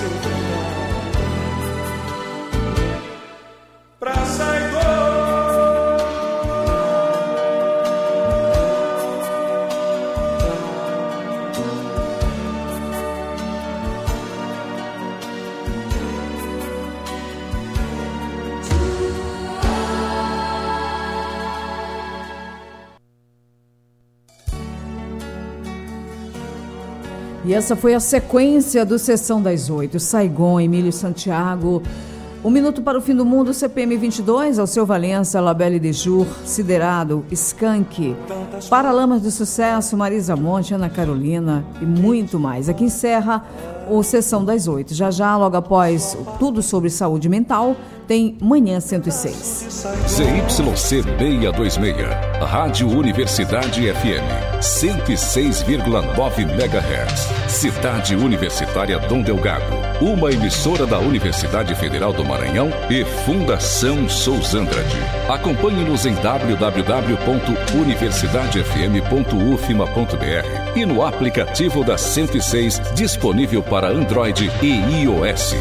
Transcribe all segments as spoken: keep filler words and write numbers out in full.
E essa foi a sequência do Sessão das Oito. Saigon, Emílio Santiago. Um Minuto para o Fim do Mundo, C P M vinte e dois, Alceu Valença, Labelle de Jour, Siderado, Skank, Paralamas do Sucesso, Marisa Monte, Ana Carolina e muito mais. Aqui encerra o Sessão das Oito. Já já, logo após tudo sobre saúde mental, tem Manhã cento e seis. Z Y C seiscentos e vinte e seis, Rádio Universidade F M, cento e seis vírgula nove megahertz, Cidade Universitária Dom Delgado, uma emissora da Universidade Federal do Maranhão e Fundação Souza Andrade. Acompanhe-nos em w w w ponto universidade f m ponto u f m a ponto b r e no aplicativo da cento e seis, disponível para Android e iOS.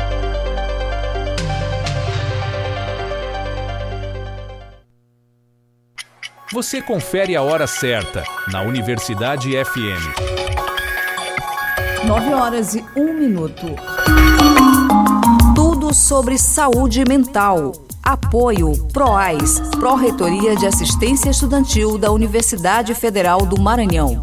Você confere a hora certa na Universidade F M. nove horas e um minuto. Tudo sobre saúde mental. Apoio PROAS, Pró-Reitoria de Assistência Estudantil da Universidade Federal do Maranhão.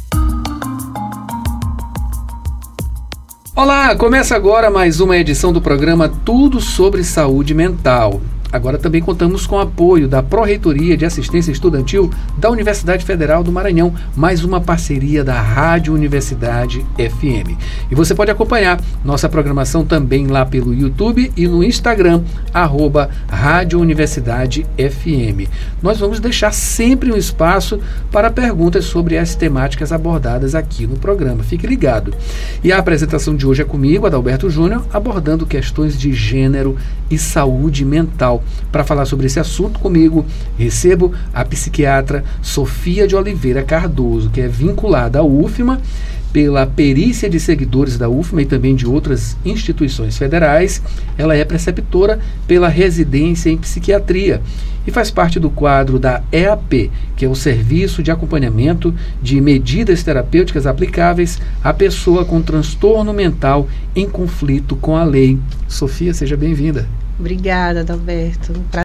Olá, começa agora mais uma edição do programa Tudo sobre Saúde Mental. Agora também contamos com o apoio da Pró-Reitoria de Assistência Estudantil da Universidade Federal do Maranhão, mais uma parceria da Rádio Universidade F M. E você pode acompanhar nossa programação também lá pelo YouTube e no Instagram, arroba Rádio Universidade F M. Nós vamos deixar sempre um espaço para perguntas sobre as temáticas abordadas aqui no programa. Fique ligado. E a apresentação de hoje é comigo, Adalberto Júnior, abordando questões de gênero e saúde mental. Para falar sobre esse assunto comigo, recebo a psiquiatra Sofia de Oliveira Cardoso, que é vinculada à U F M A pela perícia de seguidores da U F M A e também de outras instituições federais. Ela é preceptora pela residência em psiquiatria e faz parte do quadro da E A P, que é o Serviço de Acompanhamento de Medidas Terapêuticas Aplicáveis à Pessoa com Transtorno Mental em Conflito com a Lei. Sofia, seja bem-vinda. Obrigada, Adalberto.